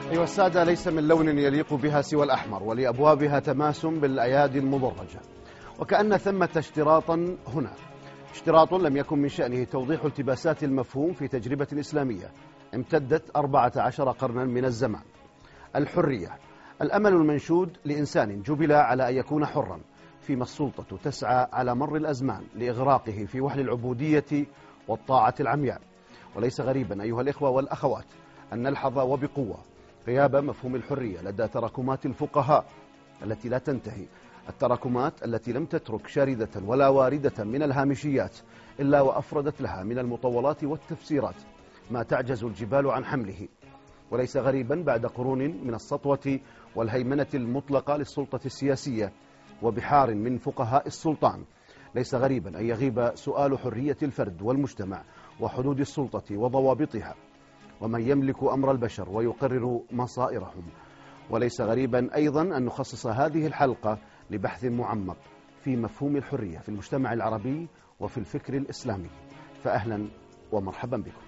أيها السادة، ليس من لون يليق بها سوى الأحمر، ولأبوابها تماسم بالأيادي المضرجة، وكأن ثمة اشتراطا هنا، اشتراط لم يكن من شأنه توضيح التباسات المفهوم في تجربة إسلامية امتدت 14 قرنا من الزمان. الحرية، الأمل المنشود لإنسان جبل على أن يكون حرا، فيما السلطة تسعى على مر الأزمان لإغراقه في وحل العبودية والطاعة العمياء. وليس غريبا أيها الإخوة والأخوات أن نلحظ وبقوة غياب مفهوم الحرية لدى تراكمات الفقهاء التي لا تنتهي، التراكمات التي لم تترك شاردة ولا واردة من الهامشيات إلا وأفردت لها من المطولات والتفسيرات ما تعجز الجبال عن حمله. وليس غريبا بعد قرون من السطوة والهيمنة المطلقة للسلطة السياسية وبحار من فقهاء السلطان، ليس غريبا أن يغيب سؤال حرية الفرد والمجتمع وحدود السلطة وضوابطها ومن يملك أمر البشر ويقرر مصائرهم. وليس غريبا أيضا أن نخصص هذه الحلقة لبحث معمق في مفهوم الحرية في المجتمع العربي وفي الفكر الإسلامي. فأهلا ومرحبا بكم.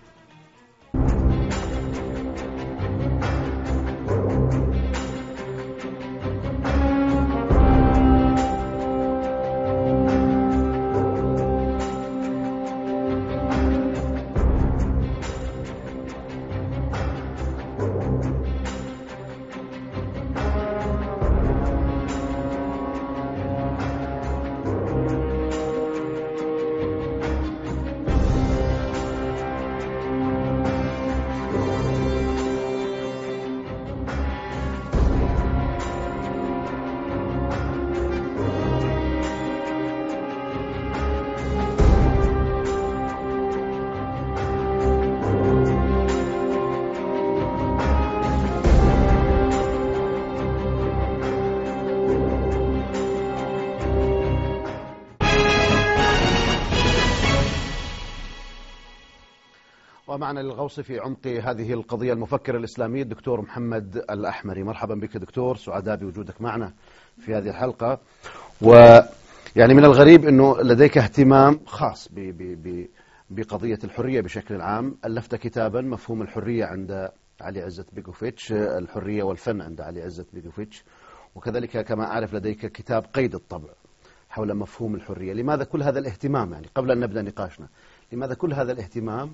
ومعنا للغوص في عمق هذه القضية المفكر الإسلامي الدكتور محمد الأحمري. مرحبا بك دكتور، سعداء بوجودك معنا في هذه الحلقة. ويعني من الغريب أنه لديك اهتمام خاص بقضية الحرية بشكل عام. ألفت كتابا مفهوم الحرية عند علي عزت بيكوفيتش، الحرية والفن عند علي عزت بيكوفيتش، وكذلك كما أعرف لديك كتاب قيد الطبع حول مفهوم الحرية. لماذا كل هذا الاهتمام؟ يعني قبل أن نبدأ نقاشنا، لماذا كل هذا الاهتمام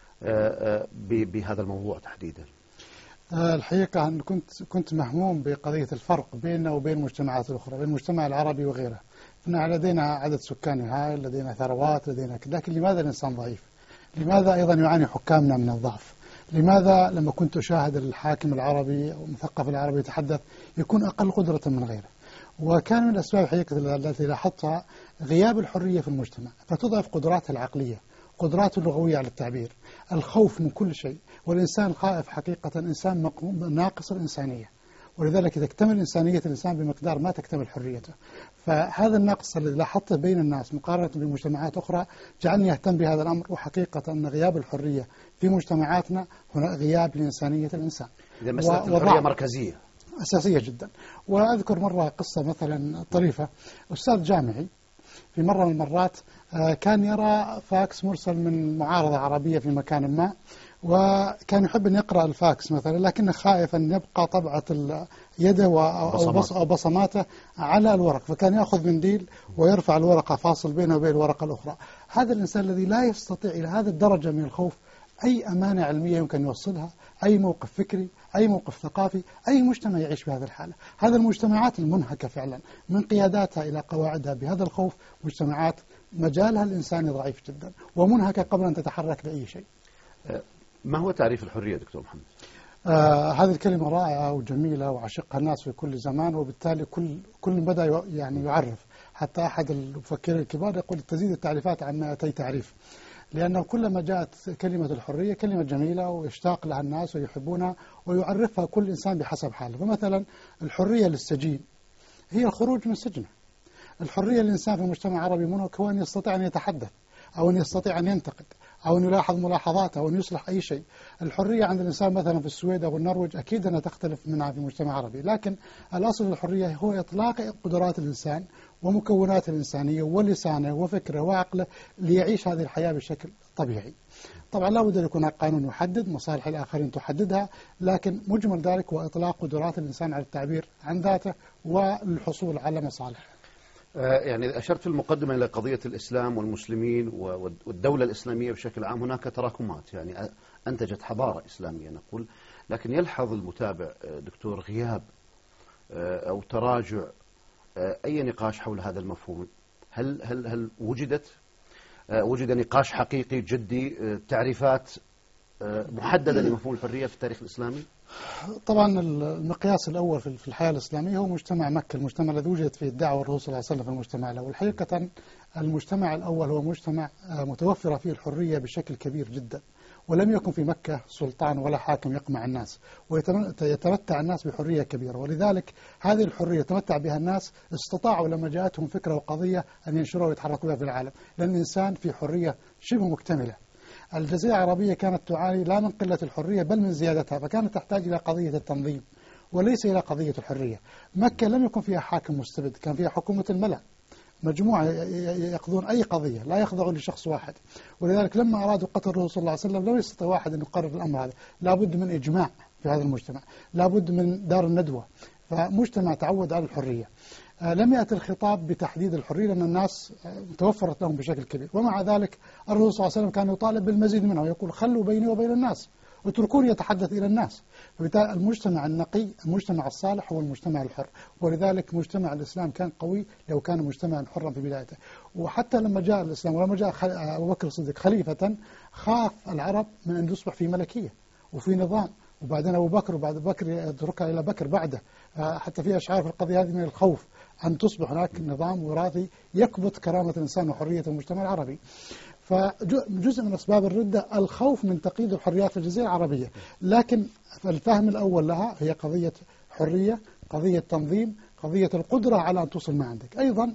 بهذا الموضوع تحديدا؟ الحقيقة أن كنت مهموم بقضية الفرق بيننا وبين المجتمعات الأخرى، بين المجتمع العربي وغيره. لدينا عدد سكاني هائل، لدينا ثروات، لكن لماذا الإنسان ضعيف؟ لماذا أيضا يعاني حكامنا من الضعف؟ لماذا لما كنت أشاهد الحاكم العربي أو المثقف العربي يتحدث يكون أقل قدرة من غيره؟ وكان من الأسباب الحقيقة التي لاحظتها غياب الحرية في المجتمع، فتضعف قدراته العقلية، قدراته اللغوية على التعبير، الخوف من كل شيء. والإنسان الخائف حقيقة إنسان ناقص الإنسانية، ولذلك تكتمل إنسانية الإنسان بمقدار ما تكتمل حريته. فهذا النقص الذي لاحظته بين الناس مقارنة بمجتمعات أخرى جعلني أهتم بهذا الأمر. وحقيقة أن غياب الحرية في مجتمعاتنا هنا غياب لإنسانية الإنسان. إذا مسألة الحرية مركزية أساسية جدا. وأذكر مرة قصة مثلا طريفة. أستاذ جامعي في مرة من المرات كان يرى فاكس مرسل من معارضة عربية في مكان ما، وكان يحب أن يقرأ الفاكس مثلا، لكنه خائف أن يبقى طبعة يده أو بصماته على الورق، فكان يأخذ منديل ويرفع الورقة فاصل بينه وبين الورقة الأخرى. هذا الإنسان الذي لا يستطيع إلى هذه الدرجة من الخوف أي أمانة علمية يمكن يوصلها، أي موقف فكري، أي موقف ثقافي، أي مجتمع يعيش بهذه الحالة. هذه المجتمعات المنهكة فعلا من قياداتها إلى قواعدها بهذا الخوف مجتمعات مجالها الإنساني ضعيف جدا ومنهكة قبل أن تتحرك بأي شيء. ما هو تعريف الحرية دكتور محمد؟ هذه الكلمة رائعة وجميلة وعشقها الناس في كل زمان، وبالتالي كل بدأ يعني يعرف. حتى أحد المفكرين الكبار يقول تزيد التعريفات عن 200 تعريف، لأنه كلما جاءت كلمة الحرية كلمة جميلة ويشتاق لها الناس ويحبونها ويعرفها كل إنسان بحسب حاله. فمثلا الحرية للسجين هي الخروج من سجنه. الحرية للإنسان في المجتمع العربي منه هو أن يستطيع أن يتحدث، أو أن يستطيع أن ينتقد، أو أن يلاحظ ملاحظات، أو أن يصلح أي شيء. الحرية عند الإنسان مثلا في السويد أو النرويج أكيد أنها تختلف منها في المجتمع العربي، لكن الأصل الحرية هو إطلاق قدرات الإنسان ومكونات الإنسانية ولسانه وفكره وعقله ليعيش هذه الحياة بشكل طبيعي. طبعا لا بد أن يكون قانون يحدد مصالح الآخرين تحددها، لكن مجمل ذلك هو إطلاق قدرات الإنسان على التعبير عن ذاته والحصول على مصالح. يعني أشرت في المقدمة إلى قضية الإسلام والمسلمين والدولة الإسلامية بشكل عام. هناك تراكمات يعني أنتجت حضارة إسلامية نقول، لكن يلحظ المتابع دكتور غياب أو تراجع أي نقاش حول هذا المفهوم. هل وجد نقاش حقيقي جدي، تعريفات محددة لمفهوم الحرية في التاريخ الإسلامي؟ طبعا المقياس الأول في الحياة الإسلامية هو مجتمع مكة، المجتمع الذي وجدت فيه الدعوة الرسول صلى الله عليه وسلم في المجتمع الأول. حقيقة المجتمع الأول هو مجتمع متوفرة فيه الحرية بشكل كبير جدا، ولم يكن في مكة سلطان ولا حاكم يقمع الناس، ويتمتع الناس بحرية كبيرة، ولذلك هذه الحرية يتمتع بها الناس استطاعوا لما جاءتهم فكرة وقضية أن ينشروها ويتحركوا بها في العالم، لأن الإنسان في حرية شبه مكتملة. الجزيرة العربية كانت تعاني لا من قلة الحرية بل من زيادتها، فكانت تحتاج إلى قضية التنظيم وليس إلى قضية الحرية. مكة لم يكن فيها حاكم مستبد، كان فيها حكومة الملأ، مجموعة يأخذون أي قضية لا يخضعون لشخص واحد، ولذلك لما أرادوا قتل الرسول صلى الله عليه وسلم لم يستطيع واحد أن يقرر الأمر هذا، لابد من إجماع في هذا المجتمع، لابد من دار الندوة، فمجتمع تعود على الحرية. لم يأتي الخطاب بتحديد الحرية لأن الناس توفرت لهم بشكل كبير، ومع ذلك الرسول صلى الله عليه وسلم كان يطالب بالمزيد منه ويقول خلوا بيني وبين الناس اتركوني يتحدث إلى الناس. فبالتالي المجتمع النقي، المجتمع الصالح هو المجتمع الحر، ولذلك مجتمع الإسلام كان قوي لو كان مجتمعا حرا في بدايته. وحتى لما جاء الإسلام ولما جاء أبو بكر الصديق خليفة خاف العرب من أن يصبح في ملكية وفي نظام، وبعدين أبو بكر وبعد بكر يتركها إلى بكر بعده، حتى في أشعار في القضية هذه من الخوف أن تصبح هناك نظام وراثي يكبت كرامة الإنسان وحرية المجتمع العربي. فجزء من أسباب الردة الخوف من تقييد الحريات في الجزيرة العربية، لكن الفهم الأول لها هي قضية حرية، قضية تنظيم، قضية القدرة على أن توصل ما عندك. أيضا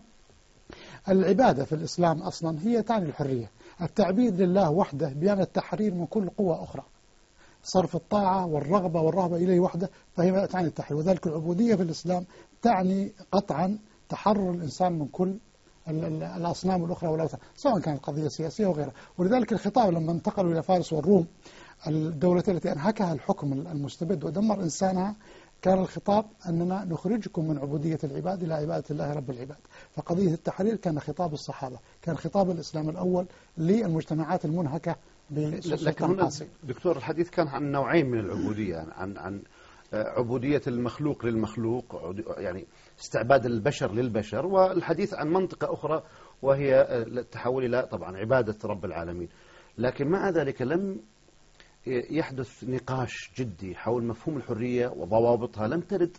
العبادة في الإسلام أصلا هي تعني الحرية، التعبيد لله وحده بيان التحرير من كل قوة أخرى، صرف الطاعة والرغبة والرهبة إليه وحده، فهي تعني التحرير. وذلك العبودية في الإسلام تعني قطعا تحرر الإنسان من كل الأصنام الأخرى والأوثان، سواء كانت قضية سياسية وغيرها. ولذلك الخطاب لما انتقلوا إلى فارس والروم، الدولتين التي أنهكها الحكم المستبد ودمر إنسانها، كان الخطاب أننا نخرجكم من عبودية العباد إلى عبادة الله رب العباد. فقضية التحرير كان خطاب الصحابة، كان خطاب الإسلام الأول للمجتمعات المنهكة. لكن هنا دكتور الحديث كان عن نوعين من العبودية، عن عبودية المخلوق للمخلوق، يعني استعباد البشر للبشر، والحديث عن منطقة أخرى وهي التحول إلى طبعا عبادة رب العالمين. لكن مع ذلك لم يحدث نقاش جدي حول مفهوم الحرية وضوابطها.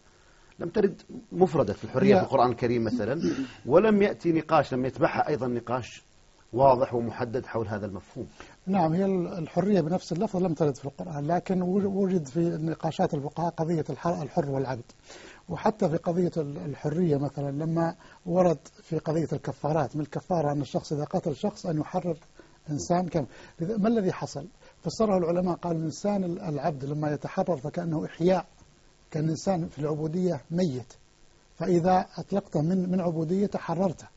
لم ترد مفردة في الحرية في القرآن الكريم مثلا، ولم يأتي نقاش، لم يتبعها أيضا نقاش واضح ومحدد حول هذا المفهوم. نعم، هي الحرية بنفس اللفظ لم ترد في القرآن، لكن وجد في نقاشات الفقهاء قضية الحر والعبد. وحتى في قضية الحرية مثلا لما ورد في قضية الكفارات، من الكفارة أن الشخص إذا قتل شخص أن يحرر إنسان كم. ما الذي حصل؟ فسره العلماء قالوا الإنسان العبد لما يتحرر فكأنه إحياء، كان الإنسان في العبودية ميت، فإذا أطلقته من عبودية تحررته.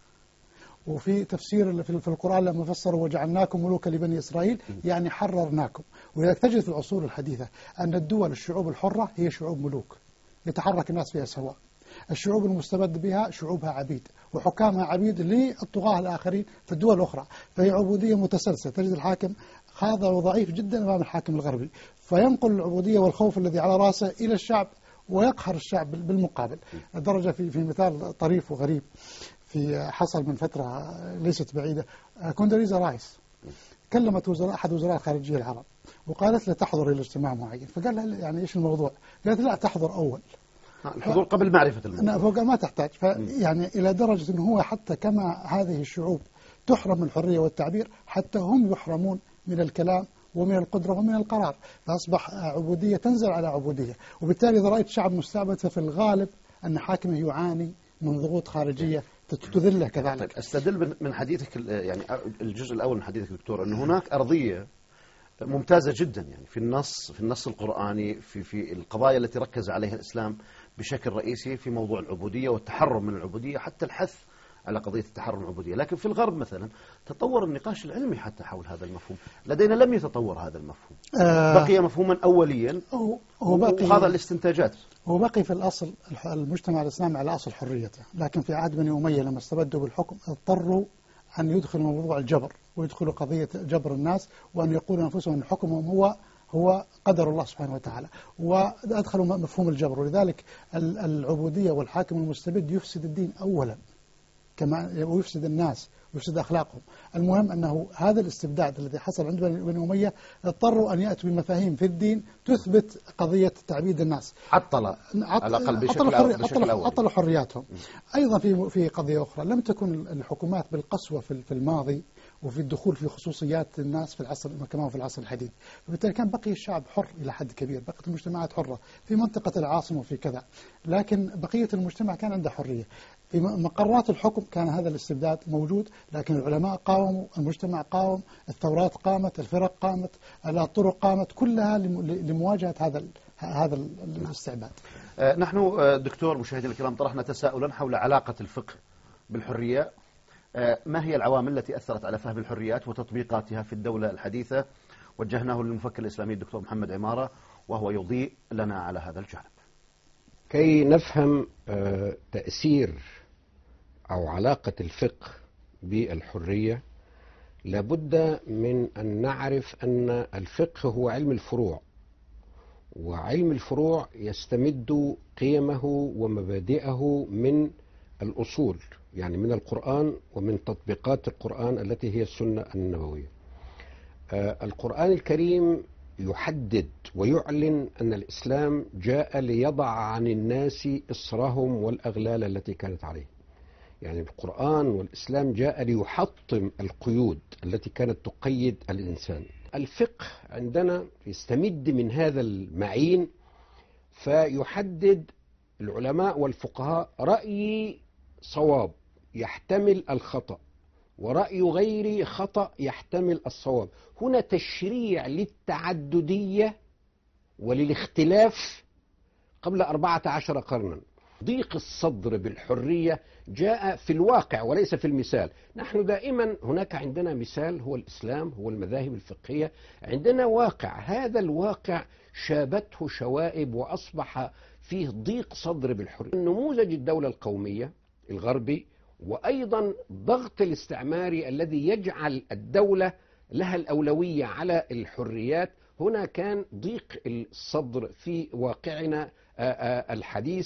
وفي تفسير في القرآن لما فسروا وجعلناكم ملوكا لبني إسرائيل يعني حررناكم. ولذلك تجد في العصور الحديثة أن الدول الشعوب الحرة هي شعوب ملوك يتحرك الناس فيها سواء، الشعوب المستبد بها شعوبها عبيد وحكامها عبيد للطغاة الآخرين في الدول الأخرى، فهي عبودية متسلسلة. تجد الحاكم خاضع وضعيف جدا أمام الحاكم الغربي، فينقل العبودية والخوف الذي على رأسه إلى الشعب ويقهر الشعب بالمقابل. الدرجة في مثال طريف وغريب حصل من فترة ليست بعيدة، كوندريزا رايس كلمت أحد وزراء الخارجية العرب وقالت له تحضر إلى اجتماع معين، فقال لها يعني إيش الموضوع؟ قالت لا تحضر أول، الحضور قبل معرفة الموضوع. فقال ما تحتاج. يعني إلى درجة أنه هو حتى كما هذه الشعوب تحرم من الحرية والتعبير، حتى هم يحرمون من الكلام ومن القدرة ومن القرار، فأصبح عبودية تنزل على عبودية. وبالتالي إذا رأيت شعب مستعبد ففي الغالب أن حاكمه يعاني من ضغوط خارجية تذله كذلك. استدل من حديثك، يعني الجزء الأول من حديثك دكتور، أن هناك أرضية ممتازة جدا يعني في النص القرآني في القضايا التي ركز عليها الإسلام بشكل رئيسي في موضوع العبودية والتحرر من العبودية، حتى الحث على قضية التحرر من العبودية. لكن في الغرب مثلا تطور النقاش العلمي حتى حول هذا المفهوم، لدينا لم يتطور هذا المفهوم، بقي مفهوما أوليا وهذا الاستنتاجات. هو بقي في الأصل المجتمع الإسلامي على أصل حريته، لكن في عهد بني أمية لما استبدوا بالحكم اضطروا أن يدخلوا موضوع الجبر ويدخلوا قضية جبر الناس، وأن يقولوا أنفسهم أن حكمهم هو قدر الله سبحانه وتعالى، وأدخلوا مفهوم الجبر. ولذلك العبودية والحاكم المستبد يفسد الدين أولا كما ويفسد الناس ويفسد أخلاقهم. المهم أنه هذا الاستبداد الذي حصل عند بني أمية اضطروا أن يأتوا بمفاهيم في الدين تثبت قضية تعبيد الناس، على الأقل بشكل أولي عطلوا حرياتهم. أيضا في قضية أخرى، لم تكن الحكومات بالقسوة في الماضي وفي الدخول في خصوصيات الناس في العصر كما في العصر الحديث، فبالتالي كان بقي الشعب حر إلى حد كبير، بقيت المجتمعات حرة في منطقة العاصمة وفي كذا، لكن بقية المجتمع كان عنده حرية. في مقرات الحكم كان هذا الاستبداد موجود، لكن العلماء قاوموا، المجتمع قاوم، الثورات قامت، الفرق قامت، الطرق قامت، كلها لمواجهة هذا الاستعباد. نحن دكتور مشاهدينا الكرام طرحنا تساؤلا حول علاقة الفقه بالحرية. ما هي العوامل التي أثرت على فهم الحريات وتطبيقاتها في الدولة الحديثة؟ وجهناه للمفكر الإسلامي الدكتور محمد عمارة وهو يضيء لنا على هذا الجانب. كي نفهم تأثير أو علاقة الفقه بالحرية لابد من أن نعرف أن الفقه هو علم الفروع، وعلم الفروع يستمد قيمه ومبادئه من الأصول، يعني من القرآن ومن تطبيقات القرآن التي هي السنة النبوية. القرآن الكريم يحدد ويعلن أن الإسلام جاء ليضع عن الناس إصرهم والأغلال التي كانت عليه. يعني القرآن والإسلام جاء ليحطم القيود التي كانت تقيد الإنسان. الفقه عندنا يستمد من هذا المعين، فيحدد العلماء والفقهاء رأي صواب يحتمل الخطأ، ورأي غير خطأ يحتمل الصواب. هنا تشريع للتعددية وللاختلاف قبل 14 قرنا. ضيق الصدر بالحرية جاء في الواقع وليس في المثال. نحن دائما هناك عندنا مثال هو الإسلام، هو المذاهب الفقهية، عندنا واقع، هذا الواقع شابته شوائب وأصبح فيه ضيق صدر بالحرية. نموذج الدولة القومية الغربي وأيضا ضغط الاستعماري الذي يجعل الدولة لها الأولوية على الحريات، هنا كان ضيق الصدر في واقعنا الحديث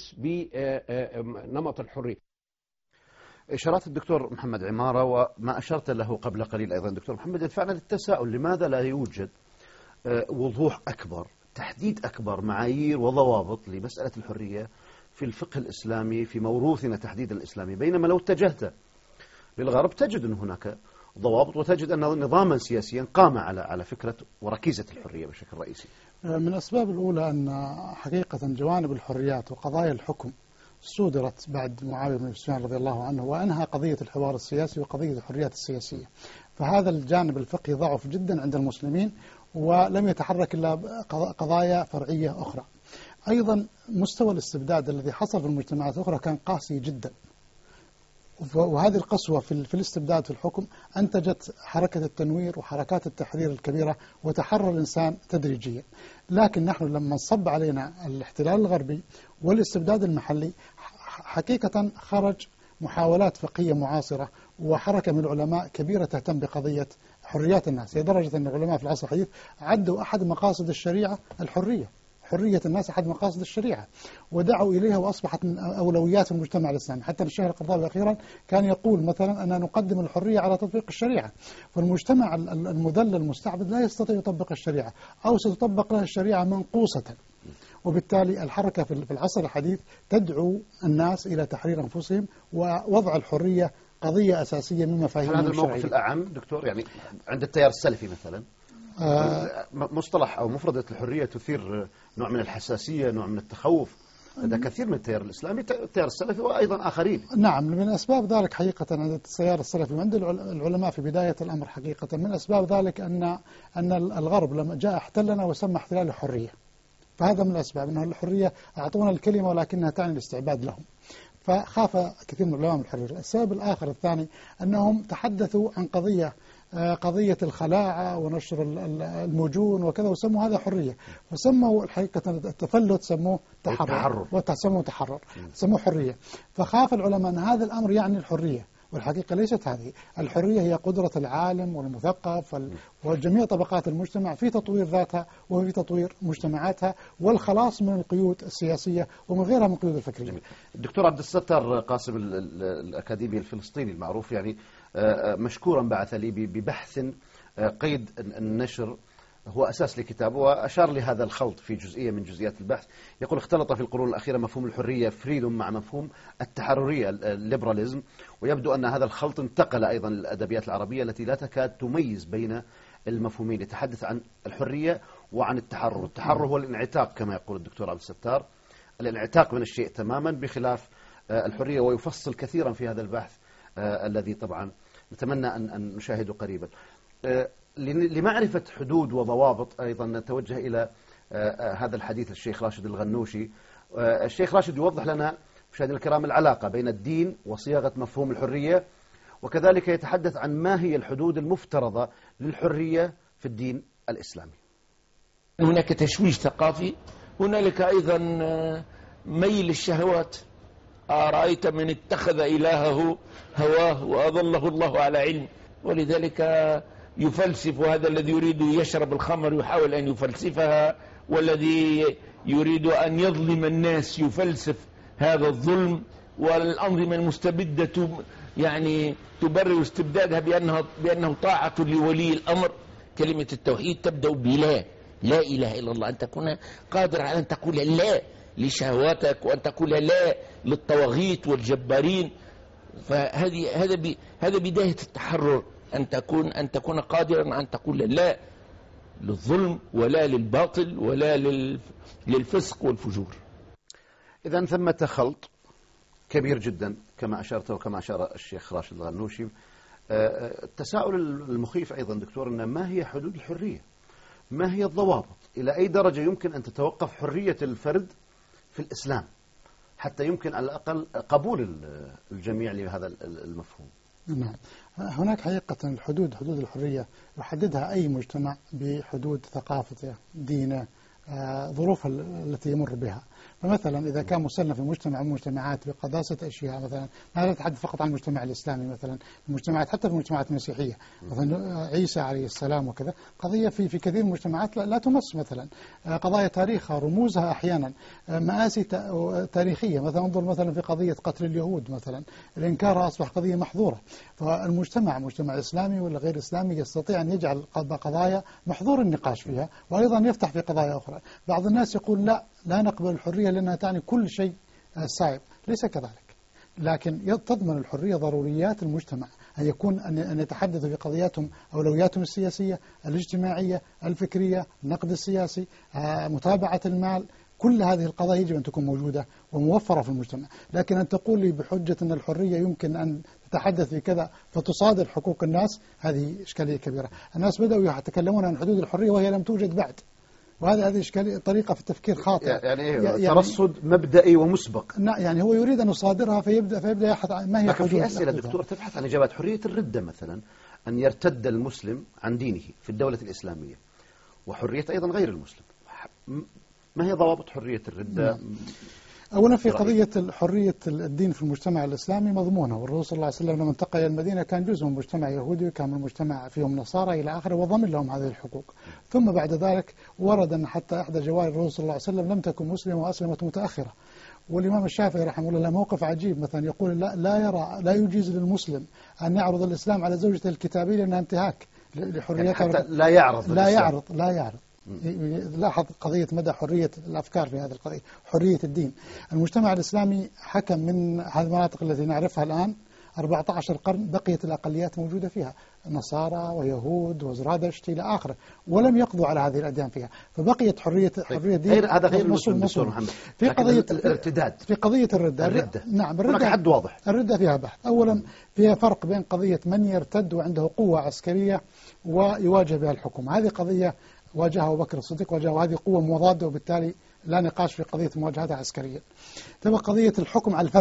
بنمط الحرية. إشارات الدكتور محمد عمارة وما أشرت له قبل قليل أيضا دكتور محمد يدفعنا للتساؤل، لماذا لا يوجد وضوح أكبر، تحديد أكبر، معايير وضوابط لمسألة الحرية في الفقه الإسلامي في موروثنا تحديدا الإسلامي، بينما لو اتجهت للغرب تجد أن هناك ضوابط وتجد أن نظاما سياسيا قام على فكرة وركيزة الحرية بشكل رئيسي. من الأسباب الأولى أن حقيقة جوانب الحريات وقضايا الحكم صدرت بعد معاوية بن سفيان رضي الله عنه، وأنهى قضية الحوار السياسي وقضية الحريات السياسية، فهذا الجانب الفقهي ضعف جدا عند المسلمين ولم يتحرك إلا قضايا فرعية أخرى. أيضا مستوى الاستبداد الذي حصل في المجتمعات الأخرى كان قاسي جدا، وهذه القسوة في الاستبداد في الحكم أنتجت حركة التنوير وحركات التحرير الكبيرة وتحرر الإنسان تدريجيا. لكن نحن لما صب علينا الاحتلال الغربي والاستبداد المحلي حقيقة خرج محاولات فقهية معاصرة وحركة من العلماء كبيرة تهتم بقضية حريات الناس، لدرجة أن العلماء في العصر الحديث عدوا أحد مقاصد الشريعة الحرية، حرية الناس أحد مقاصد الشريعة، ودعوا إليها وأصبحت من أولويات المجتمع الإسلامي. حتى الشيخ القرضاوي أخيرا كان يقول مثلا أن نقدم الحرية على تطبيق الشريعة، فالمجتمع المذلل المستعبد لا يستطيع يطبق الشريعة أو ستطبق له الشريعة منقوصة، وبالتالي الحركة في العصر الحديث تدعو الناس إلى تحرير أنفسهم ووضع الحرية قضية أساسية من مفاهيم هذا الموقف الأعم دكتور، يعني عند التيار السلفي مثلا مصطلح أو مفردة الحرية تثير نوع من الحساسية، نوع من التخوف لدى كثير من التيار الإسلامي، التيار السلفي وأيضا آخرين. نعم، من أسباب ذلك حقيقة عند التيار السلفي وعند العلماء في بداية الأمر حقيقة من أسباب ذلك أن الغرب لما جاء احتلنا وسمى احتلال الحرية، فهذا من الأسباب أنه الحرية أعطونا الكلمة ولكنها تعني الاستعباد لهم. فخاف كثير من العلماء من الحرية. السبب الآخر الثاني أنهم تحدثوا عن قضية الخلاعة ونشر المجون وكذا، وسموا هذا حرية، وسموا الحقيقة التفلت سموه تحرر، وسموه تحرر، سموه حرية. فخاف العلماء أن هذا الأمر يعني الحرية، والحقيقة ليست هذه. الحرية هي قدرة العالم والمثقف وجميع طبقات المجتمع في تطوير ذاتها وفي تطوير مجتمعاتها والخلاص من القيود السياسية ومن غيرها من القيود الفكرية. جميل. الدكتور عبد الستار قاسم الأكاديمي الفلسطيني المعروف يعني مشكورا بعث لي ببحث قيد النشر هو أساس لكتابه، وأشار لهذا الخلط في جزئية من جزئيات البحث. يقول: اختلط في القرون الأخيرة مفهوم الحرية فريدوم مع مفهوم التحررية الليبراليزم، ويبدو أن هذا الخلط انتقل أيضا للأدبيات العربية التي لا تكاد تميز بين المفهومين، يتحدث عن الحرية وعن التحرر. التحرر هو الانعتاق كما يقول الدكتور عبد الستار، الانعتاق من الشيء تماما، بخلاف الحرية، ويفصل كثيرا في هذا البحث الذي طبعا نتمنى أن نشاهده قريبا. لمعرفة حدود وضوابط أيضا نتوجه إلى هذا الحديث الشيخ راشد الغنوشي. الشيخ راشد يوضح لنا مشاهدينا الكرام العلاقة بين الدين وصياغة مفهوم الحرية، وكذلك يتحدث عن ما هي الحدود المفترضة للحرية في الدين الإسلامي. هناك تشويش ثقافي، هنالك أيضا ميل الشهوات. أرأيت من اتخذ إلهه هواه وأضله الله على علم، ولذلك يفلسف هذا الذي يريد يشرب الخمر يحاول أن يفلسفها، والذي يريد أن يظلم الناس يفلسف هذا الظلم، والأنظمة المستبدة يعني تبرر استبدادها بأنه طاعة لولي الأمر. كلمة التوحيد تبدأ بلا، لا إله إلا الله، أن تكون قادر على أن تقول لا لشهواتك، وأن تقول لا للطواغيت والجبارين. هذا بداية التحرر، أن تكون قادرا أن تقول لا للظلم ولا للباطل ولا للفسق والفجور. إذن ثمة خلط كبير جدا كما أشرت وكما أشار الشيخ راشد الغنوشي. التساؤل المخيف أيضا دكتور، أن ما هي حدود الحرية؟ ما هي الضوابط؟ إلى أي درجة يمكن أن تتوقف حرية الفرد في الإسلام حتى يمكن على الأقل قبول الجميع لهذا المفهوم؟ نعم، هناك حقيقة حدود الحرية يحددها أي مجتمع بحدود ثقافته، دينه، ظروفها التي يمر بها. فمثلا إذا كان مسلم في مجتمع من المجتمعات بقداسة أشياء، مثلا لا نتحدث فقط عن المجتمع الإسلامي، مثلا المجتمعات حتى في المجتمعات المسيحية، مثلا عيسى عليه السلام وكذا، قضية في كثير من المجتمعات لا تمس، مثلا قضايا تاريخها رموزها أحيانا مآسي تاريخية. مثلا انظر مثلا في قضية قتل اليهود، مثلا الإنكار أصبح قضية محظورة. فالمجتمع مجتمع إسلامي ولا غير إسلامي يستطيع أن يجعل قضايا محظور النقاش فيها، وأيضا يفتح في قضايا أخرى. بعض الناس يقول لا نقبل الحرية لأنها تعني كل شيء سائب. ليس كذلك، لكن تضمن الحرية ضروريات المجتمع، أن يكون أن يتحدثوا في قضياتهم، أولوياتهم السياسية، الاجتماعية، الفكرية، النقد السياسي، متابعة المال. كل هذه القضايا يجب أن تكون موجودة وموفرة في المجتمع. لكن أن تقول لي بحجة أن الحرية يمكن أن تتحدث في كذا فتصادر حقوق الناس، هذه إشكالية كبيرة. الناس بدأوا يتكلمون عن حدود الحرية وهي لم توجد بعد، وهذه إشكالية، طريقة في التفكير خاطئة. يعني ترصد مبدئي ومسبق. يعني هو يريد أن يصادرها فيبدأ يبحث عن ما هي لكن في أسئلة دكتور تبحث عن إجابات. حرية الردة مثلا، أن يرتد المسلم عن دينه في الدولة الإسلامية، وحرية أيضا غير المسلم. ما هي ضوابط حرية الردة؟ أولا في قضية حرية الدين في المجتمع الإسلامي مضمونة، والرسول صلى الله عليه وسلم لما انتقل إلى المدينة كان جزء من مجتمع يهودي وكان من مجتمع فيهم نصارى إلى آخره، وضمن لهم هذه الحقوق. ثم بعد ذلك ورد أن حتى إحدى جوار الرسول صلى الله عليه وسلم لم تكن مسلمة وأسلمت متأخرة. والإمام الشافعي رحمه الله له موقف عجيب، مثلا يقول لا يجيز للمسلم أن يعرض الإسلام على زوجته الكتابية لأنها انتهاك لحريتها. حتى لا يعرض. لاحظ قضية مدى حرية الأفكار في هذه القضية، حرية الدين. المجتمع الإسلامي حكم من هذه المناطق التي نعرفها الآن 14 قرن، بقيت الأقليات موجودة فيها، نصارى ويهود وزرادشت إلى آخره، ولم يقضوا على هذه الأديان فيها، فبقيت حرية الدين. هذا غير المسلم دكتور محمد. في قضية الارتداد، في قضية الردة. نعم، الردة حد واضح. الردة فيها بحث. أولا فيها فرق بين قضية من يرتد وعنده قوة عسكرية ويواجه بها الحكومة، هذه قضية واجهها أبو بكر الصديق، وهذه قوة مضادة، وبالتالي لا نقاش في قضية مواجهتها عسكريا. تبقى قضية الحكم على الفرد،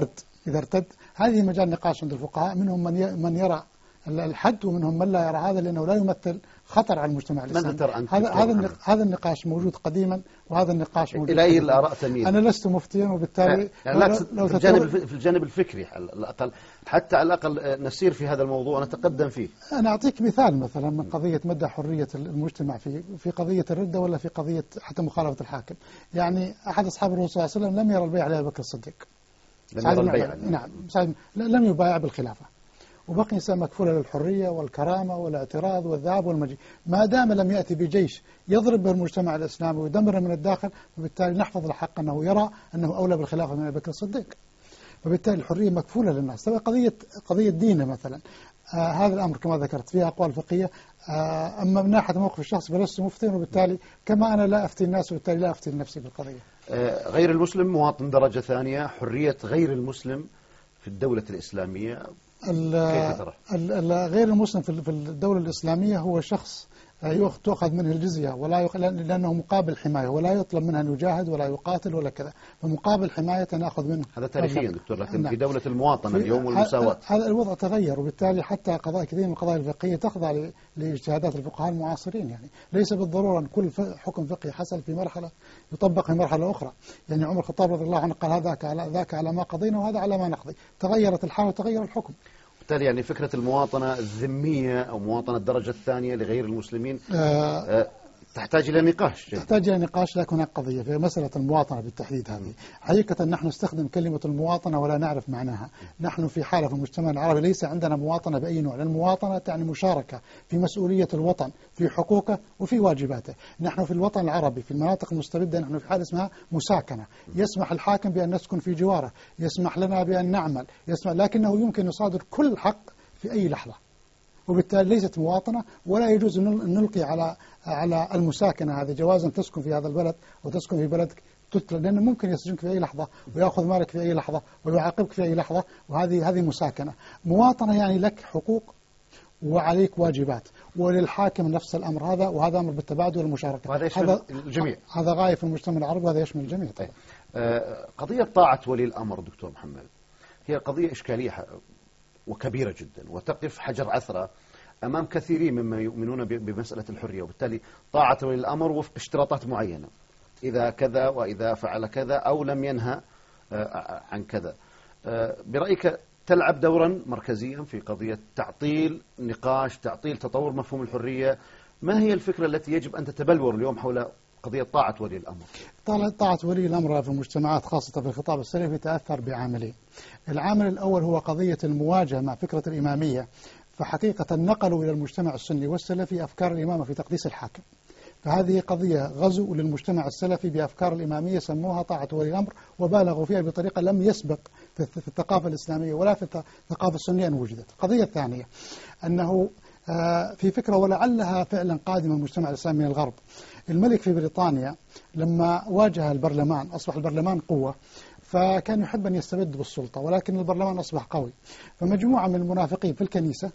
إذا ارتد، هذه مجال نقاش عند الفقهاء، منهم من يرى الحد ومنهم من لا يرى هذا، لأنه لا يمثل خطر على المجتمع الإسلامي. ترى أنت؟ هذا النقاش موجود قديما، وهذا النقاش موجود. إلى أي الآراء تميل؟ أنا لست مفتيا، وبالتالي يعني في الجانب الفكري على الأقل، حتى على الأقل نسير في هذا الموضوع ونتقدم فيه. أنا أعطيك مثال مثلا من قضية مدى حرية المجتمع في قضية الردة، ولا في قضية حتى مخالفة الحاكم. يعني أحد أصحاب الرسول صلى الله عليه وسلم لم يرى البيع لأبي بكر الصديق. لم يرى البيع؟ نعم، لم يبايع بالخلافة، وبقي إنسان مكفولة للحرية والكرامة والاعتراض والذهاب والمجيء. ما دام لم يأتي بجيش يضرب به المجتمع الإسلامي ويدمره من الداخل، وبالتالي نحفظ الحق أنه يرى أنه أولى بالخلافة من أبي بكر الصديق. وبالتالي الحرية مكفولة للناس. سواء قضية دينه مثلا، هذا الأمر كما ذكرت فيها أقوال فقهية. أما من ناحية موقف الشخص فلست مفتين، وبالتالي كما أنا لا أفتي الناس، وبالتالي لا أفتي نفسي بالقضية. غير المسلم مواطن درجة ثانية، حرية غير المسلم في الدولة الإسلامية كيف ترى؟ غير المسلم في الدولة الإسلامية هو شخص تؤخذ منه الجزية، لأنه مقابل حماية، ولا يطلب منه أن يجاهد ولا يقاتل ولا كذا، فمقابل حماية نأخذ منه. هذا تاريخيا دكتور، لكن في دولة المواطنة اليوم والمساواة هذا الوضع تغير، وبالتالي حتى قضايا كثير من القضايا الفقهية تخضع لاجتهادات الفقهاء المعاصرين. يعني ليس بالضرورة أن كل حكم فقهي حصل في مرحلة يطبق في مرحلة أخرى. يعني عمر الخطاب رضي الله عنه قال ذاك على ما قضينا وهذا على ما نقضي. تغيرت الحال وتغير الحكم. بالتالي يعني فكرة المواطنة الذمية أو مواطنة الدرجة الثانية لغير المسلمين تحتاج إلى نقاش. تحتاج إلى نقاش، لكن هناك قضية في مسألة المواطنة بالتحديد. هذه حقيقة نحن نستخدم كلمة المواطنة ولا نعرف معناها. نحن في حالة في المجتمع العربي ليس عندنا مواطنة بأي نوع، لأن المواطنة تعني مشاركة في مسؤولية الوطن، في حقوقه وفي واجباته. نحن في الوطن العربي في المناطق المستبدة نحن في حالة اسمها مساكنة. يسمح الحاكم بأن نسكن في جواره، يسمح لنا بأن نعمل، لكنه يمكن يصادر كل حق في أي لحظة. وبالتالي ليست مواطنة، ولا يجوز أن نلقي على المساكنة هذه جواز أن تسكن في هذا البلد وتسكن في بلدك، لأنه ممكن يسجنك في أي لحظة ويأخذ مالك في أي لحظة ويعاقبك في أي لحظة، وهذه مساكنة. مواطنة يعني لك حقوق وعليك واجبات، وللحاكم نفس الأمر هذا، وهذا أمر بالتبادل والمشاركة. وهذا يشمل الجميع. هذا غاية في المجتمع العربي، وهذا يشمل الجميع. طيب. قضية طاعة ولي الأمر دكتور محمد هي قضية إشكالية وكبيرة جدا، وتقف حجر عثرة أمام كثيرين مما يؤمنون بمسألة الحرية. وبالتالي طاعة ولي الأمر وفق اشتراطات معينة، إذا كذا وإذا فعل كذا أو لم ينهى عن كذا. برأيك تلعب دورا مركزيا في قضية تعطيل نقاش، تعطيل تطور مفهوم الحرية. ما هي الفكرة التي يجب أن تتبلور اليوم حول قضية طاعة ولي الأمر؟ طاعة ولي الأمر في المجتمعات خاصة في الخطاب السلفي تأثر بعاملين. العامل الأول هو قضية المواجهة مع فكرة الإمامية. فحقيقة نقلوا إلى المجتمع السني والسلفي أفكار الإمامة في تقديس الحاكم. فهذه قضية غزو للمجتمع السلفي بأفكار الإمامية، سموها طاعة ولي الأمر، وبالغوا فيها بطريقة لم يسبق في الثقافة الإسلامية ولا في الثقافة السنية أن وجدت. القضية الثانية أنه في فكرة ولعلها فعلا قادمة المجتمع الإسلامي من الغرب. الملك في بريطانيا لما واجه البرلمان، أصبح البرلمان قوة، فكان يحب أن يستبد بالسلطة، ولكن البرلمان أصبح قوي. فمجموعة من المنافقين في الكنيسة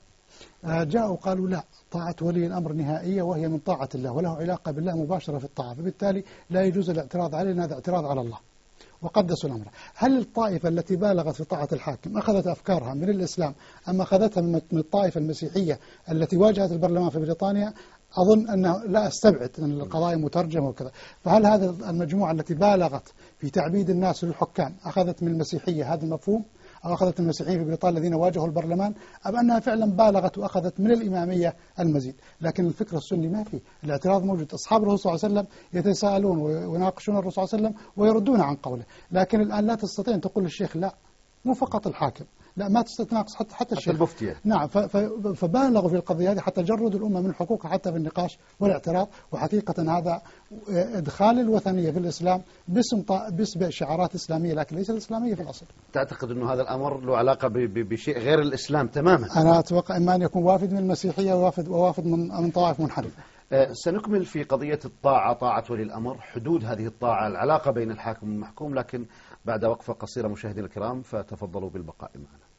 جاءوا قالوا لا، طاعة ولي الأمر نهائية، وهي من طاعة الله وله علاقة بالله مباشرة في الطاعة، فبالتالي لا يجوز الاعتراض عليه، لأن هذا اعتراض على الله، وقدسوا الأمر. هل الطائفة التي بالغت في طاعة الحاكم أخذت أفكارها من الإسلام أم أخذتها من الطائفة المسيحية التي واجهت البرلمان في بريطانيا؟ أظن أنه لا أستبعد أن القضايا مترجمة وكذا. فهل هذه المجموعة التي بالغت في تعبيد الناس للحكام أخذت من المسيحية هذا المفهوم، أو أخذت المسيحيين في بريطانيا الذين واجهوا البرلمان، أم أنها فعلا بالغت وأخذت من الإمامية المزيد؟ لكن الفكر السني ما فيه، الاعتراض موجود. أصحاب الرسول صلى الله عليه وسلم يتساءلون ويناقشون الرسول صلى الله عليه وسلم ويردون عن قوله. لكن الآن لا تستطيع أن تقول للشيخ لا، مو فقط الحاكم، لا، ما تستطيع تناقص حتى الشيخ المفتي. نعم. فبالغوا في القضية هذه حتى جردوا الأمة من حقوقها حتى في النقاش والاعتراض. وحقيقة هذا إدخال الوثنية في الإسلام باسم شعارات إسلامية، لكن ليس الإسلامية في الأصل. تعتقد أنه هذا الأمر له علاقة بشيء غير الإسلام تماما؟ أنا أتوقع إما أن يكون وافد من المسيحية ووافد من طوائف منحرفة. سنكمل في قضية الطاعة، طاعة ولي الأمر، حدود هذه الطاعة، العلاقة بين الحاكم والمحكوم، لكن بعد وقفة قصيرة مشاهدينا الكرام، فتفضلوا بالبقاء معنا.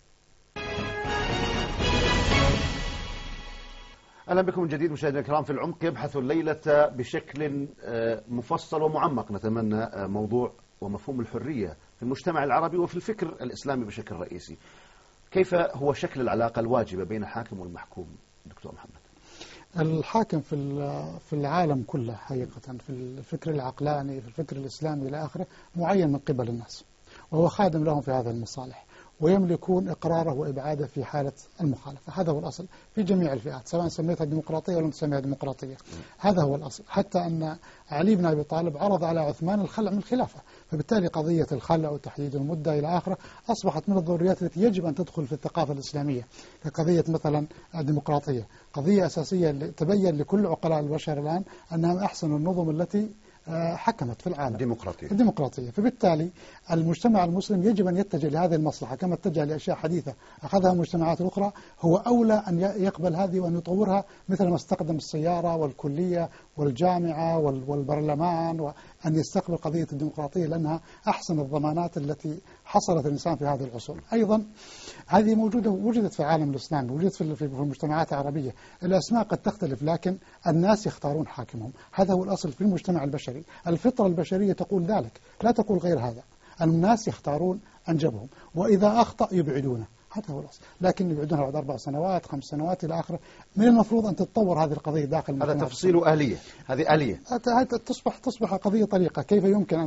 أهلا بكم من جديد مشاهدينا الكرام في العمق. يبحث الليلة بشكل مفصل ومعمق نتمنى موضوع ومفهوم الحرية في المجتمع العربي وفي الفكر الإسلامي بشكل رئيسي. كيف هو شكل العلاقة الواجبة بين الحاكم والمحكوم دكتور محمد؟ الحاكم في العالم كله حقيقة، في الفكر العقلاني، في الفكر الإسلامي إلى آخره، معين من قبل الناس، وهو خادم لهم في هذه المصالح، ويملكون إقراره وإبعاده في حالة المخالفة. هذا هو الأصل في جميع الفئات، سواء سميتها ديمقراطية ولا تسميها ديمقراطية. هذا هو الأصل، حتى أن علي بن أبي طالب عرض على عثمان الخلع من الخلافة، فبالتالي قضية الخلع وتحديد المدة إلى آخره أصبحت من الضروريات التي يجب أن تدخل في الثقافة الإسلامية، كقضية مثلا الديمقراطية، قضية أساسية تبين لكل عقلاء البشر الآن أنها أحسن النظم التي حكمت في العالم، الديمقراطية. فبالتالي المجتمع المسلم يجب أن يتجه لهذه المصلحة كما اتجه لأشياء حديثة أخذها المجتمعات الأخرى، هو أولى أن يقبل هذه وأن يطورها، مثل ما استخدم السيارة والكلية والجامعة والبرلمان، وأن يستقبل قضية الديمقراطية لأنها أحسن الضمانات التي حصلت الإنسان في هذه العصور. أيضا هذه وجدت في العالم الإسلامي، وجدت في المجتمعات العربية. الأسماء قد تختلف لكن الناس يختارون حاكمهم، هذا هو الأصل في المجتمع البشري. الفطرة البشرية تقول ذلك، لا تقول غير هذا. الناس يختارون أنجبهم، وإذا أخطأ يبعدونه، هذا هو الأصل. لكن يبعدونها بعد 4 سنوات 5 سنوات إلى آخره. من المفروض أن تتطور هذه القضية داخل المجتمع. هذا تفصيل آلية، هذه آلية تصبح قضية طريقة كيف يمكن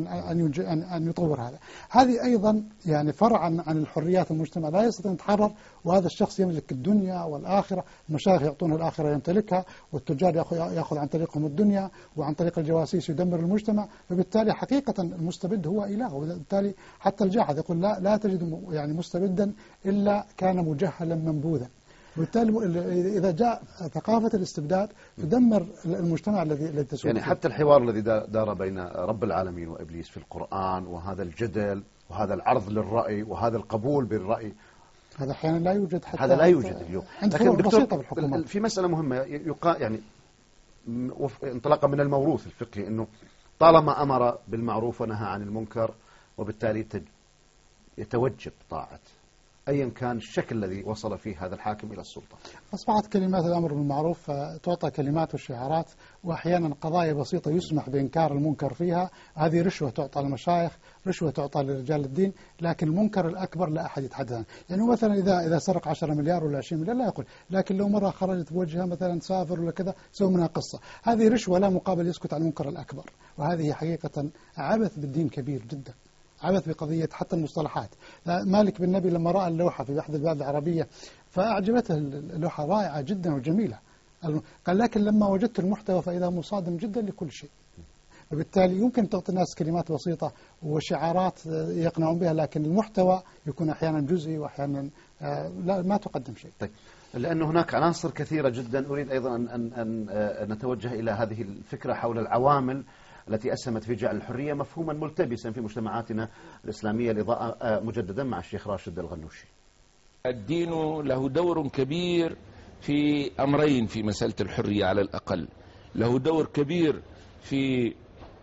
أن يطور هذا. هذه أيضا يعني فرع عن الحريات. المجتمع لا يستطيع أن يتحرر وهذا الشخص يملك الدنيا والآخرة، المشايخ يعطون الآخرة يمتلكها، والتجار يأخذ عن طريقهم الدنيا، وعن طريق الجواسيس يدمر المجتمع. فبالتالي حقيقة المستبد هو إله، وبالتالي حتى الجاحظ يقول لا تجد يعني مستبدا إلا كان مجهلا منبوذا. وبالتالي إذا جاء ثقافة الاستبداد تدمر المجتمع الذي تسويه. يعني حتى الحوار الذي دار بين رب العالمين وإبليس في القرآن، وهذا الجدل وهذا العرض للرأي وهذا القبول بالرأي، هذا أحيانا لا يوجد، حتى هذا لا يوجد اليوم. لكن دكتور في مسألة مهمة يعني انطلاقا من الموروث الفقهي، أنه طالما أمر بالمعروف ونهى عن المنكر، وبالتالي يتوجب طاعة أيا كان الشكل الذي وصل فيه هذا الحاكم إلى السلطة. أصبحت كلمات الأمر بالمعروف تعطى كلمات والشعارات، وأحيانا قضايا بسيطة يسمح بإنكار المنكر فيها. هذه رشوة تعطى للمشايخ، رشوة تعطى لرجال الدين، لكن المنكر الأكبر لا أحد يتحدث. يعني مثلا إذا سرق 10 مليار ولا 20 مليار لا يقول، لكن لو مرة خرجت بوجهها مثلا سافر ولا كذا سوى منها قصة. هذه رشوة لا مقابل يسكت عن المنكر الأكبر، وهذه حقيقة عبث بالدين كبير جدا، عبث بقضية حتى المصطلحات. مالك بن نبي لما رأى اللوحة في أحد البلاد العربية فأعجبته اللوحة، رائعة جدا وجميلة، قال لكن لما وجدت المحتوى فإذا مصادم جدا لكل شيء. وبالتالي يمكن تعطي الناس كلمات بسيطة وشعارات يقنعون بها، لكن المحتوى يكون أحيانا جزئي وأحيانا ما تقدم شيء. طيب، لأن هناك عناصر كثيرة جدا أريد أيضا أن نتوجه إلى هذه الفكرة حول العوامل التي أسهمت في جعل الحرية مفهوما ملتبسا في مجتمعاتنا الإسلامية. الإضاءة مجددا مع الشيخ راشد الغنوشي. الدين له دور كبير في أمرين في مسألة الحرية، على الأقل له دور كبير في